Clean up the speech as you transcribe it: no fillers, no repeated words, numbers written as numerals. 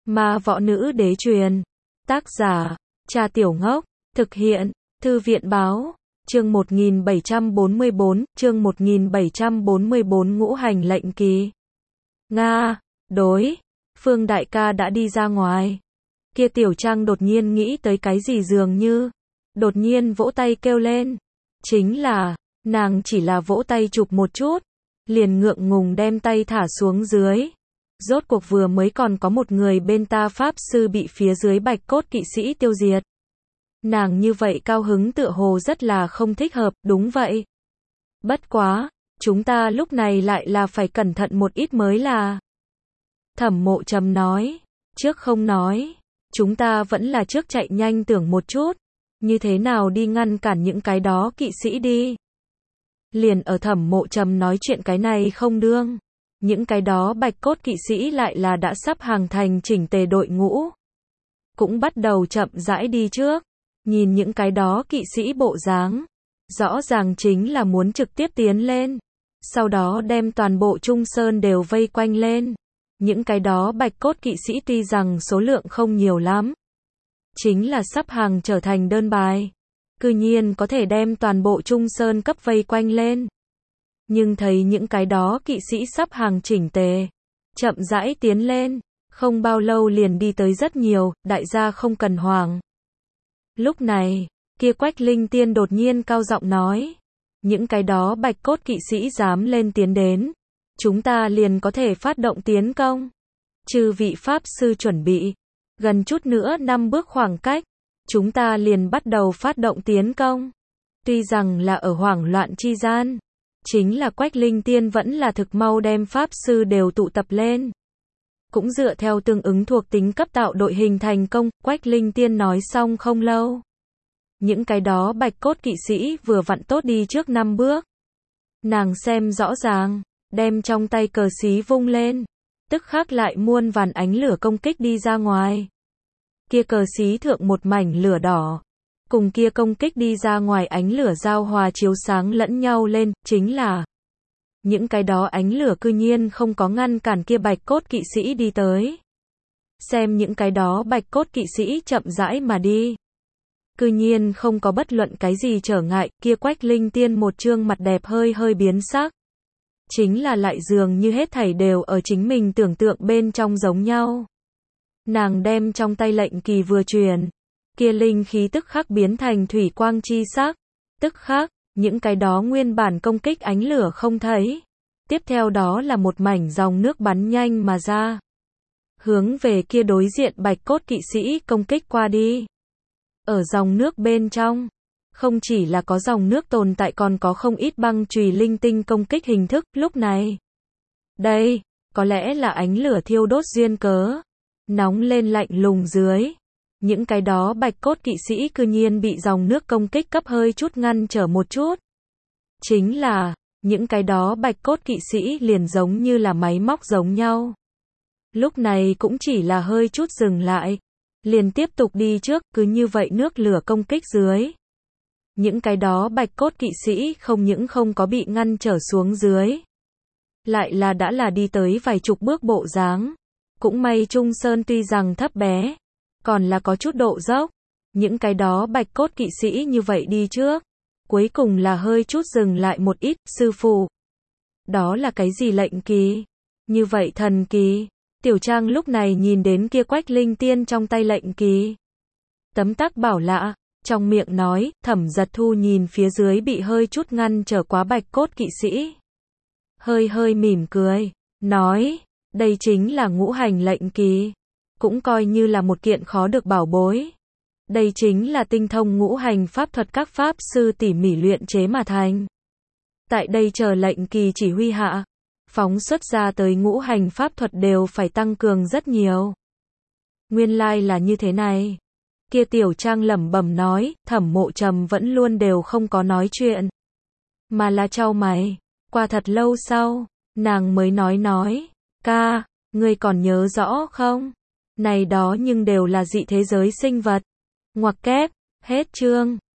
Ma võ nữ đế truyền. Tác giả, Cha Tiểu Ngốc. Thực hiện, Thư viện báo. Chương 1744, chương 1744 ngũ hành lệnh kỳ. Nga, đối, Phương đại ca đã đi ra ngoài. Kia Tiểu Trang đột nhiên nghĩ tới cái gì dường như, đột nhiên vỗ tay kêu lên. Chính là, nàng chỉ là vỗ tay chụp một chút, liền ngượng ngùng đem tay thả xuống dưới. Rốt cuộc vừa mới còn có một người bên ta pháp sư bị phía dưới bạch cốt kỵ sĩ tiêu diệt. Nàng như vậy cao hứng tựa hồ rất là không thích hợp, đúng vậy. Bất quá, chúng ta lúc này lại là phải cẩn thận một ít mới là. Thẩm Mộ Trầm nói, trước không nói, chúng ta vẫn là trước chạy nhanh tưởng một chút, như thế nào đi ngăn cản những cái đó kỵ sĩ đi. Liền ở Thẩm Mộ Trầm nói chuyện cái này không đương, những cái đó bạch cốt kỵ sĩ lại là đã sắp hàng thành chỉnh tề đội ngũ. Cũng bắt đầu chậm rãi đi trước, nhìn những cái đó kỵ sĩ bộ dáng, rõ ràng chính là muốn trực tiếp tiến lên, sau đó đem toàn bộ Trung Sơn đều vây quanh lên. Những cái đó bạch cốt kỵ sĩ tuy rằng số lượng không nhiều lắm, chính là sắp hàng trở thành đơn bài, cư nhiên có thể đem toàn bộ Trung Sơn cấp vây quanh lên. Nhưng thấy những cái đó kỵ sĩ sắp hàng chỉnh tề, chậm rãi tiến lên, không bao lâu liền đi tới rất nhiều, đại gia không cần hoảng. Lúc này, kia Quách Linh Tiên đột nhiên cao giọng nói, những cái đó bạch cốt kỵ sĩ dám lên tiến đến, chúng ta liền có thể phát động tiến công. Chư vị pháp sư chuẩn bị, gần chút nữa 5 bước khoảng cách, chúng ta liền bắt đầu phát động tiến công. Tuy rằng là ở hoảng loạn chi gian, chính là Quách Linh Tiên vẫn là thực mau đem pháp sư đều tụ tập lên. Cũng dựa theo tương ứng thuộc tính cấp tạo đội hình thành công, Quách Linh Tiên nói xong không lâu. Những cái đó bạch cốt kỵ sĩ vừa vặn tốt đi trước 5 bước. Nàng xem rõ ràng, đem trong tay cờ xí vung lên, tức khắc lại muôn vàn ánh lửa công kích đi ra ngoài. Kia cờ xí thượng một mảnh lửa đỏ, cùng kia công kích đi ra ngoài ánh lửa giao hòa chiếu sáng lẫn nhau lên, chính là những cái đó ánh lửa cư nhiên không có ngăn cản kia bạch cốt kỵ sĩ đi tới. Xem những cái đó bạch cốt kỵ sĩ chậm rãi mà đi, cư nhiên không có bất luận cái gì trở ngại, kia Quách Linh Tiên một trương mặt đẹp hơi hơi biến sắc. Chính là lại dường như hết thảy đều ở chính mình tưởng tượng bên trong giống nhau. Nàng đem trong tay lệnh kỳ vừa truyền, kia linh khí tức khắc biến thành thủy quang chi sắc, tức khắc, những cái đó nguyên bản công kích ánh lửa không thấy. Tiếp theo đó là một mảnh dòng nước bắn nhanh mà ra, hướng về kia đối diện bạch cốt kỵ sĩ công kích qua đi. Ở dòng nước bên trong, không chỉ là có dòng nước tồn tại còn có không ít băng chùy linh tinh công kích hình thức, lúc này. Đây, có lẽ là ánh lửa thiêu đốt duyên cớ, nóng lên lạnh lùng dưới. Những cái đó bạch cốt kỵ sĩ cư nhiên bị dòng nước công kích cấp hơi chút ngăn trở một chút. Chính là, những cái đó bạch cốt kỵ sĩ liền giống như là máy móc giống nhau. Lúc này cũng chỉ là hơi chút dừng lại, liền tiếp tục đi trước, cứ như vậy nước lửa công kích dưới. Những cái đó bạch cốt kỵ sĩ không những không có bị ngăn trở xuống dưới, lại là đã là đi tới vài chục bước bộ dáng. Cũng may Trung Sơn tuy rằng thấp bé, còn là có chút độ dốc. Những cái đó bạch cốt kỵ sĩ như vậy đi trước, cuối cùng là hơi chút dừng lại một ít. Sư phụ, đó là cái gì lệnh kỳ? Như vậy thần kỳ. Tiểu Trang lúc này nhìn đến kia Quách Linh Tiên trong tay lệnh kỳ, tấm tắc bảo lạ, trong miệng nói. Thẩm Giật Thu nhìn phía dưới bị hơi chút ngăn trở quá bạch cốt kỵ sĩ, hơi hơi mỉm cười, nói, đây chính là ngũ hành lệnh kỳ, cũng coi như là một kiện khó được bảo bối. Đây chính là tinh thông ngũ hành pháp thuật các pháp sư tỉ mỉ luyện chế mà thành. Tại đây chờ lệnh kỳ chỉ huy hạ, phóng xuất ra tới ngũ hành pháp thuật đều phải tăng cường rất nhiều. Nguyên lai là như thế này. Kia Tiểu Trang lẩm bẩm nói. Thẩm Mộ Trầm vẫn luôn đều không có nói chuyện, mà là chau mày. Qua thật lâu sau, nàng mới nói, ca, ngươi còn nhớ rõ không? Này đó nhưng đều là dị thế giới sinh vật. Ngoặc kép, hết chương.